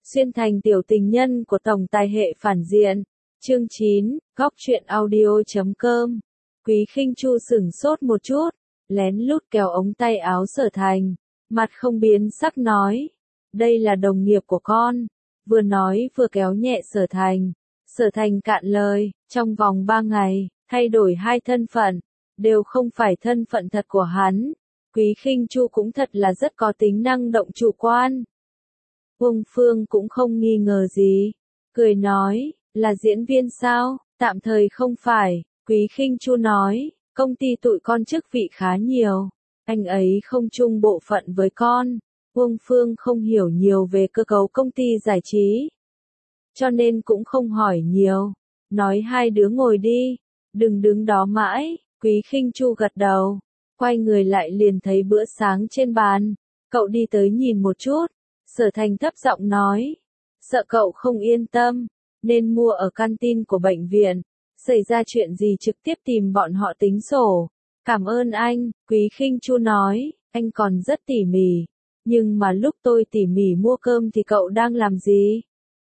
Xuyên thành tiểu tình nhân của tổng tài hệ phản diện. Chương 9, góc truyện audio.com. Quý Khinh Chu sửng sốt một chút, lén lút kéo ống tay áo Sở Thành, mặt không biến sắc nói, đây là đồng nghiệp của con. Vừa nói vừa kéo nhẹ Sở Thành. Sở Thành cạn lời, trong vòng 3 ngày, thay đổi 2 thân phận, đều không phải thân phận thật của hắn. Quý Khinh Chu cũng thật là rất có tính năng động chủ quan. Uông Phương cũng không nghi ngờ gì, cười nói, là diễn viên sao? Tạm thời không phải. Quý Khinh Chu nói, công ty tụi con chức vị khá nhiều, anh ấy không chung bộ phận với con. Uông Phương không hiểu nhiều về cơ cấu công ty giải trí, cho nên cũng không hỏi nhiều, nói hai đứa ngồi đi, đừng đứng đó mãi. Quý Khinh Chu gật đầu, quay người lại liền thấy bữa sáng trên bàn, cậu đi tới nhìn một chút. Sở Thành thấp giọng nói, sợ cậu không yên tâm, nên mua ở canteen của bệnh viện, xảy ra chuyện gì trực tiếp tìm bọn họ tính sổ. Cảm ơn anh. Quý Khinh Chu nói, anh còn rất tỉ mỉ, nhưng mà lúc tôi tỉ mỉ mua cơm thì cậu đang làm gì?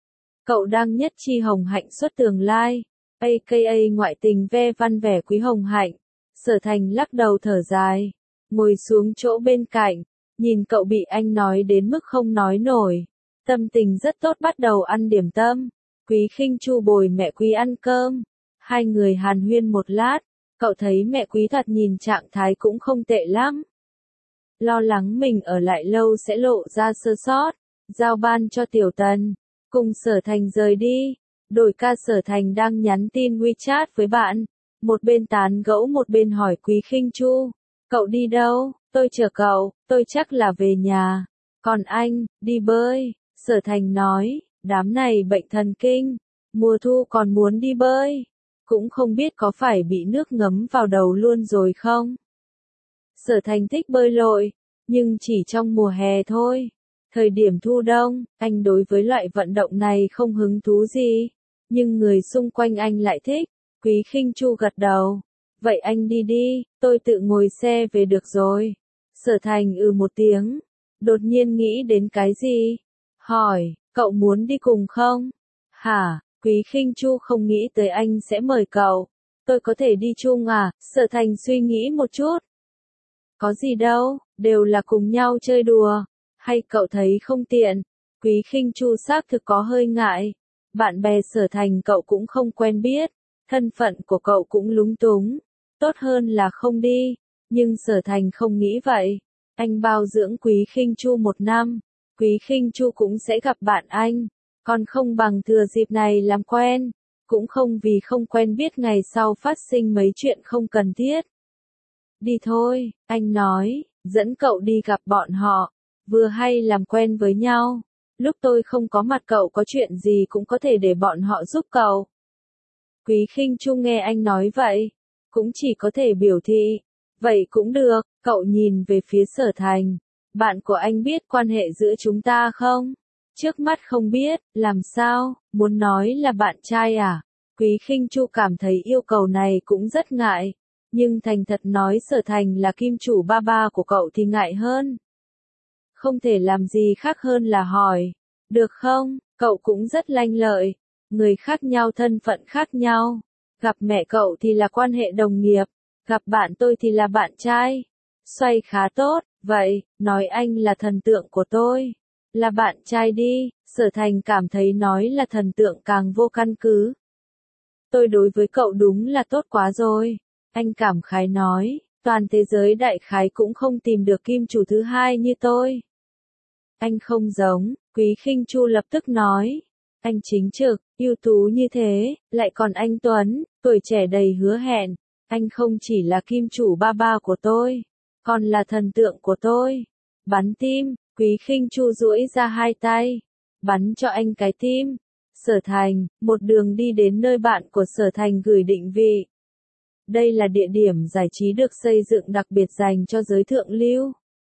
Cậu đang nhất chi Hồng Hạnh xuất tường lai, aka ngoại tình ve văn vẻ Quý Hồng Hạnh. Sở Thành lắc đầu thở dài, ngồi xuống chỗ bên cạnh, nhìn cậu bị anh nói đến mức không nói nổi, tâm tình rất tốt bắt đầu ăn điểm tâm. Quý Khinh Chu bồi mẹ Quý ăn cơm, hai người hàn huyên một lát, cậu thấy mẹ Quý thật nhìn trạng thái cũng không tệ lắm. Lo lắng mình ở lại lâu sẽ lộ ra sơ sót, giao ban cho Tiểu Tần, cùng Sở Thành rời đi. Đổi ca Sở Thành đang nhắn tin WeChat với bạn, một bên tán gẫu một bên hỏi Quý Khinh Chu, cậu đi đâu? Tôi chờ cậu, tôi chắc là về nhà. Còn anh, đi bơi. Sở Thành nói, đám này bệnh thần kinh, mùa thu còn muốn đi bơi, cũng không biết có phải bị nước ngấm vào đầu luôn rồi không. Sở Thành thích bơi lội, nhưng chỉ trong mùa hè thôi. Thời điểm thu đông, anh đối với loại vận động này không hứng thú gì, nhưng người xung quanh anh lại thích. Quý Khinh Chu gật đầu, vậy anh đi đi, tôi tự ngồi xe về được rồi. Sở Thành một tiếng, đột nhiên nghĩ đến cái gì? Hỏi, cậu muốn đi cùng không? Hả? Quý Khinh Chu không nghĩ tới anh sẽ mời cậu. Tôi có thể đi chung à? Sở Thành suy nghĩ một chút. Có gì đâu, đều là cùng nhau chơi đùa. Hay cậu thấy không tiện? Quý Khinh Chu xác thực có hơi ngại. Bạn bè Sở Thành cậu cũng không quen biết, thân phận của cậu cũng lúng túng. Tốt hơn là không đi. Nhưng Sở Thành không nghĩ vậy. Anh bao dưỡng Quý Khinh Chu 1 năm, Quý Khinh Chu cũng sẽ gặp bạn anh, còn không bằng thừa dịp này làm quen, cũng không vì không quen biết ngày sau phát sinh mấy chuyện không cần thiết. Đi thôi, anh nói, dẫn cậu đi gặp bọn họ, vừa hay làm quen với nhau, lúc tôi không có mặt cậu có chuyện gì cũng có thể để bọn họ giúp cậu. Quý Khinh Chu nghe anh nói vậy, cũng chỉ có thể biểu thị, vậy cũng được. Cậu nhìn về phía Sở Thành, bạn của anh biết quan hệ giữa chúng ta không? Trước mắt không biết, làm sao, muốn nói là bạn trai à? Quý Khinh Chu cảm thấy yêu cầu này cũng rất ngại, nhưng thành thật nói Sở Thành là kim chủ ba ba của cậu thì ngại hơn. Không thể làm gì khác hơn là hỏi, được không? Cậu cũng rất lanh lợi, người khác nhau thân phận khác nhau, gặp mẹ cậu thì là quan hệ đồng nghiệp, gặp bạn tôi thì là bạn trai. Xoay khá tốt, vậy, nói anh là thần tượng của tôi, là bạn trai đi. Sở Thành cảm thấy nói là thần tượng càng vô căn cứ. Tôi đối với cậu đúng là tốt quá rồi. Anh cảm khái nói, toàn thế giới đại khái cũng không tìm được kim chủ thứ hai như tôi. Anh không giống, Quý Khinh Chu lập tức nói. Anh chính trực, ưu tú như thế, lại còn anh Tuấn, tuổi trẻ đầy hứa hẹn. Anh không chỉ là kim chủ ba ba của tôi, còn là thần tượng của tôi. Bắn tim. Quý Khinh Chu duỗi ra 2 tay, bắn cho anh cái tim. Sở Thành, một đường đi đến nơi bạn của Sở Thành gửi định vị. Đây là địa điểm giải trí được xây dựng đặc biệt dành cho giới thượng lưu.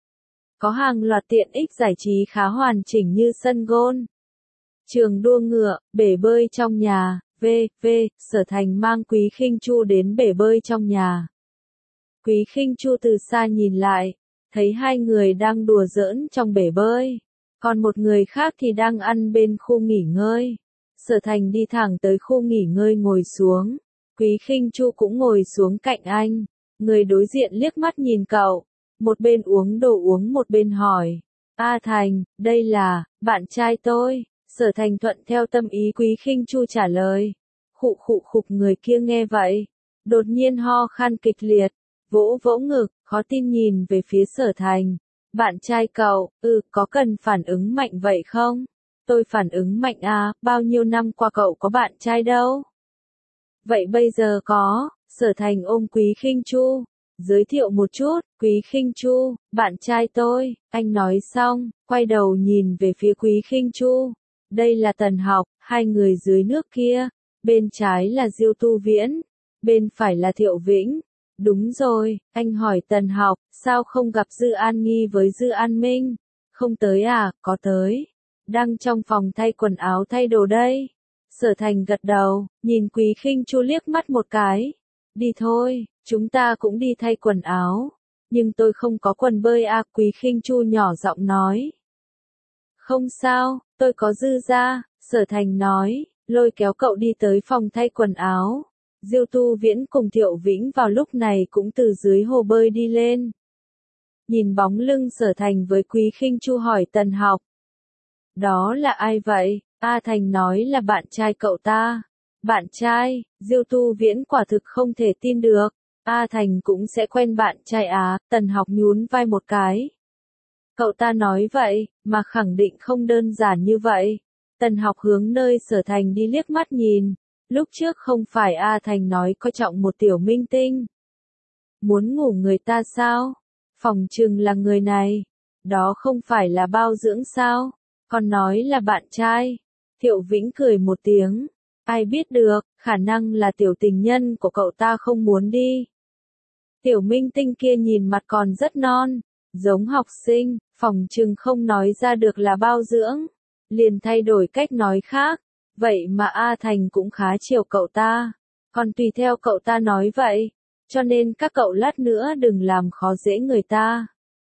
Có hàng loạt tiện ích giải trí khá hoàn chỉnh như sân golf, trường đua ngựa, bể bơi trong nhà, v.v. Sở Thành mang Quý Khinh Chu đến bể bơi trong nhà. Quý Khinh Chu từ xa nhìn lại, thấy hai người đang đùa giỡn trong bể bơi, Còn một người khác thì đang ăn bên khu nghỉ ngơi. Sở Thành đi thẳng tới khu nghỉ ngơi ngồi xuống. Quý Khinh Chu cũng ngồi xuống cạnh anh. Người đối diện liếc mắt nhìn cậu. Một bên uống đồ uống một bên hỏi. A Thành, đây là, bạn trai tôi. Sở Thành thuận theo tâm ý Quý Khinh Chu trả lời. Khụ khụ khục, người kia nghe vậy. Đột nhiên ho khan kịch liệt. Vỗ vỗ ngực, khó tin nhìn về phía Sở Thành. Bạn trai cậu, có cần phản ứng mạnh vậy không? Tôi phản ứng mạnh à, bao nhiêu năm qua cậu có bạn trai đâu? Vậy bây giờ có. Sở Thành ôm Quý Khinh Chu. Giới thiệu một chút, Quý Khinh Chu, bạn trai tôi. Anh nói xong, quay đầu nhìn về phía Quý Khinh Chu. Đây là Tần Học, hai người dưới nước kia. Bên trái là Diêu Tu Viễn, bên phải là Thiệu Vĩnh. Đúng rồi, anh hỏi Tần Học, sao không gặp Dư An Nghi với Dư An Minh? Không tới à, có tới. Đang trong phòng thay quần áo thay đồ đây. Sở Thành gật đầu, nhìn Quý Khinh Chu liếc mắt một cái. Đi thôi, chúng ta cũng đi thay quần áo. Nhưng tôi không có quần bơi à, Quý Khinh Chu nhỏ giọng nói. Không sao, tôi có dư ra, Sở Thành nói, lôi kéo cậu đi tới phòng thay quần áo. Diêu Tu Viễn cùng Thiệu Vĩnh vào lúc này cũng từ dưới hồ bơi đi lên. Nhìn bóng lưng Sở Thành với Quý Khinh Chu hỏi Tần Học. Đó là ai vậy? A Thành nói là bạn trai cậu ta. Bạn trai, Diêu Tu Viễn quả thực không thể tin được. A Thành cũng sẽ quen bạn trai á, Tần Học nhún vai một cái. Cậu ta nói vậy, mà khẳng định không đơn giản như vậy. Tần Học hướng nơi Sở Thành đi liếc mắt nhìn. Lúc trước không phải A Thành nói coi trọng một tiểu minh tinh. Muốn ngủ người ta sao? Phòng trừng là người này. Đó không phải là bao dưỡng sao? Còn nói là bạn trai. Thiệu Vĩnh cười một tiếng. Ai biết được, khả năng là tiểu tình nhân của cậu ta không muốn đi. Tiểu minh tinh kia nhìn mặt còn rất non. Giống học sinh, phòng trừng không nói ra được là bao dưỡng. Liền thay đổi cách nói khác. Vậy mà A Thành cũng khá chiều cậu ta. Còn tùy theo cậu ta nói vậy. Cho nên các cậu lát nữa đừng làm khó dễ người ta.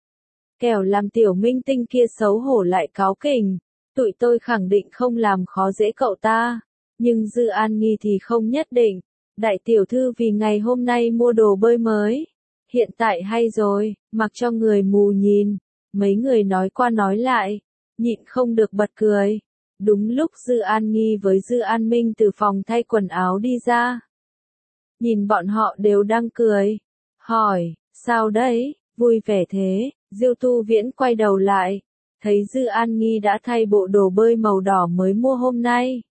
Kẻo làm tiểu minh tinh kia xấu hổ lại cáu kỉnh. Tụi tôi khẳng định không làm khó dễ cậu ta. Nhưng Dư An Nghi thì không nhất định. Đại tiểu thư vì ngày hôm nay mua đồ bơi mới. Hiện tại hay rồi, mặc cho người mù nhìn. Mấy người nói qua nói lại. Nhịn không được bật cười. Đúng lúc Dư An Nghi với Dư An Minh từ phòng thay quần áo đi ra. Nhìn bọn họ đều đang cười. Hỏi, sao đấy, vui vẻ thế, Diêu Tu Viễn quay đầu lại. Thấy Dư An Nghi đã thay bộ đồ bơi màu đỏ mới mua hôm nay.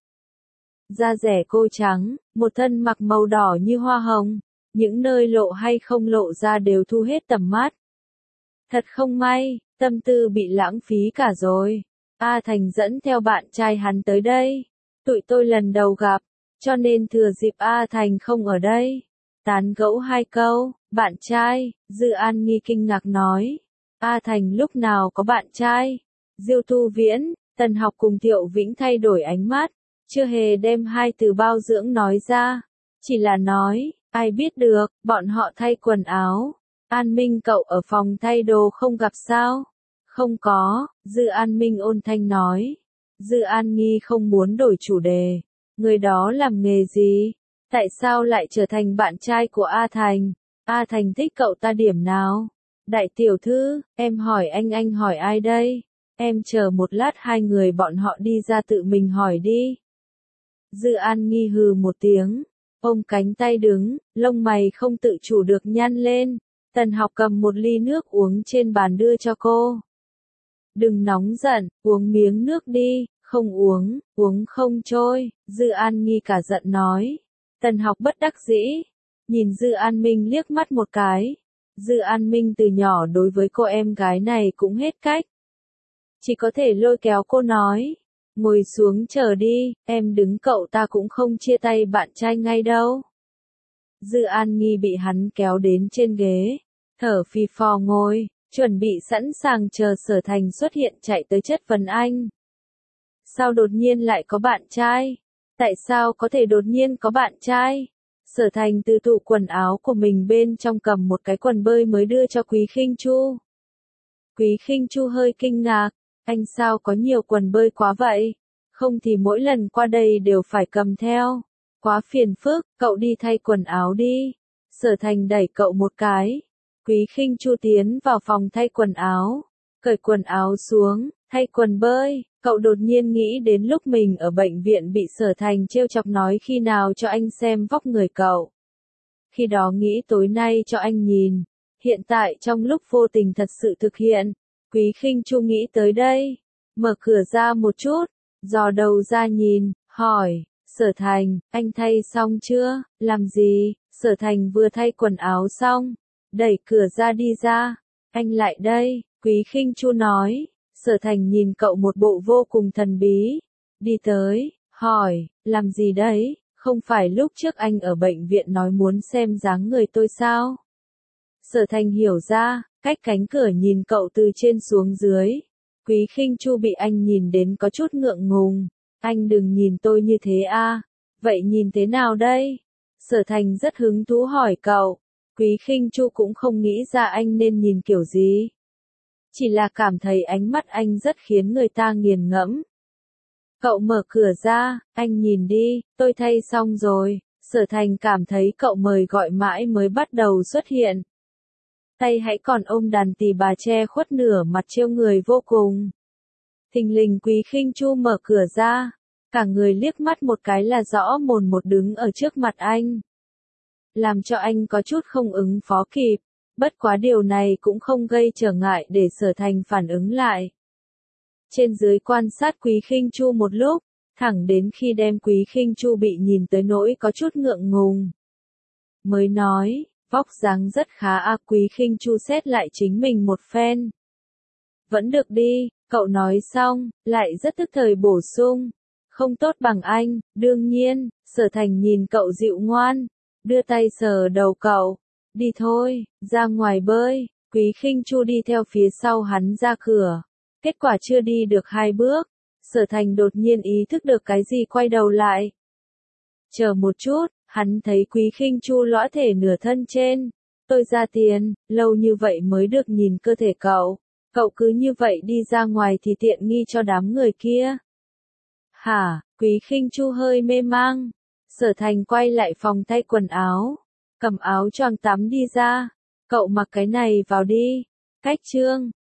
Da rẻ cô trắng, một thân mặc màu đỏ như hoa hồng. Những nơi lộ hay không lộ ra đều thu hết tầm mắt. Thật không may, tâm tư bị lãng phí cả rồi. A Thành dẫn theo bạn trai hắn tới đây. Tụi tôi lần đầu gặp, cho nên thừa dịp A Thành không ở đây. Tán gẫu hai câu, bạn trai, Dư An Nghi kinh ngạc nói. A Thành lúc nào có bạn trai? Diêu Tu Viễn, Tần Học cùng Thiệu Vĩnh thay đổi ánh mắt, chưa hề đem hai từ bao dưỡng nói ra. Chỉ là nói, ai biết được, bọn họ thay quần áo. An Minh cậu ở phòng thay đồ không gặp sao? Không có, Dư An Minh ôn thanh nói. Dư An Nghi không muốn đổi chủ đề. Người đó làm nghề gì? Tại sao lại trở thành bạn trai của A Thành? A Thành thích cậu ta điểm nào? Đại tiểu thư, em hỏi anh hỏi ai đây? Em chờ một lát hai người bọn họ đi ra tự mình hỏi đi. Dư An Nghi hừ một tiếng, ôm cánh tay đứng, lông mày không tự chủ được nhăn lên. Tần Học cầm một ly nước uống trên bàn đưa cho cô. Đừng nóng giận, uống miếng nước đi, không uống, uống không trôi, Dư An Nghi cả giận nói. Tần Học bất đắc dĩ, nhìn Dư An Minh liếc mắt một cái. Dư An Minh từ nhỏ đối với cô em gái này cũng hết cách. Chỉ có thể lôi kéo cô nói, ngồi xuống chờ đi, em đứng cậu ta cũng không chia tay bạn trai ngay đâu. Dư An Nghi bị hắn kéo đến trên ghế, thở phì phò ngồi, chuẩn bị sẵn sàng chờ Sở Thành xuất hiện chạy tới chất vấn anh. Sao đột nhiên lại có bạn trai? Tại sao có thể đột nhiên có bạn trai? Sở Thành từ tủ quần áo của mình bên trong cầm một cái quần bơi mới đưa cho Quý Khinh Chu. Quý Khinh Chu hơi kinh ngạc, Anh sao có nhiều quần bơi quá vậy? Không thì mỗi lần qua đây đều phải cầm theo. Quá phiền phức, cậu đi thay quần áo đi. Sở Thành đẩy cậu một cái. Quý Khinh Chu tiến vào phòng thay quần áo. Cởi quần áo xuống, thay quần bơi. Cậu đột nhiên nghĩ đến lúc mình ở bệnh viện bị Sở Thành trêu chọc nói khi nào cho anh xem vóc người cậu. Khi đó nghĩ tối nay cho anh nhìn. Hiện tại trong lúc vô tình thật sự thực hiện. Quý Khinh Chu nghĩ tới đây. Mở cửa ra một chút. Dò đầu ra nhìn, hỏi. Sở Thành, anh thay xong chưa? Làm gì? Sở Thành vừa thay quần áo xong. Đẩy cửa ra đi ra. Anh lại đây, Quý Khinh Chu nói. Sở Thành nhìn cậu một bộ vô cùng thần bí. Đi tới, hỏi, làm gì đấy? Không phải lúc trước anh ở bệnh viện nói muốn xem dáng người tôi sao? Sở Thành hiểu ra, cách cánh cửa nhìn cậu từ trên xuống dưới. Quý Khinh Chu bị anh nhìn đến có chút ngượng ngùng. Anh đừng nhìn tôi như thế a. Vậy nhìn thế nào đây? Sở Thành rất hứng thú hỏi cậu. Quý Khinh Chu cũng không nghĩ ra anh nên nhìn kiểu gì. Chỉ là cảm thấy ánh mắt anh rất khiến người ta nghiền ngẫm. Cậu mở cửa ra, anh nhìn đi, tôi thay xong rồi. Sở Thành cảm thấy cậu mời gọi mãi mới bắt đầu xuất hiện. Tay hãy còn ôm đàn tỳ bà che khuất nửa mặt trêu người vô cùng. Thình lình Quý Khinh Chu mở cửa ra. Cả người liếc mắt một cái là rõ mồn một đứng ở trước mặt anh. Làm cho anh có chút không ứng phó kịp. Bất quá điều này cũng không gây trở ngại để Sở Thành phản ứng lại. Trên dưới quan sát Quý Khinh Chu một lúc, thẳng đến khi đem Quý Khinh Chu bị nhìn tới nỗi có chút ngượng ngùng. Mới nói, vóc dáng rất khá a. Quý Khinh Chu xét lại chính mình một phen. Vẫn được đi, cậu nói xong, lại rất tức thời bổ sung. Không tốt bằng anh, đương nhiên. Sở Thành nhìn cậu dịu ngoan, đưa tay sờ đầu cậu. Đi thôi, ra ngoài bơi. Quý Khinh Chu đi theo phía sau hắn ra cửa. Kết quả chưa đi được 2 bước. Sở Thành đột nhiên ý thức được cái gì quay đầu lại. Chờ một chút, hắn thấy Quý Khinh Chu lõa thể nửa thân trên. Tôi ra tiền, lâu như vậy mới được nhìn cơ thể cậu. Cậu cứ như vậy đi ra ngoài thì tiện nghi cho đám người kia. Hả? Quý Khinh Chu hơi mê mang. Sở Thành quay lại phòng thay quần áo. Cầm áo choàng tắm đi ra. Cậu mặc cái này vào đi. Cách chương.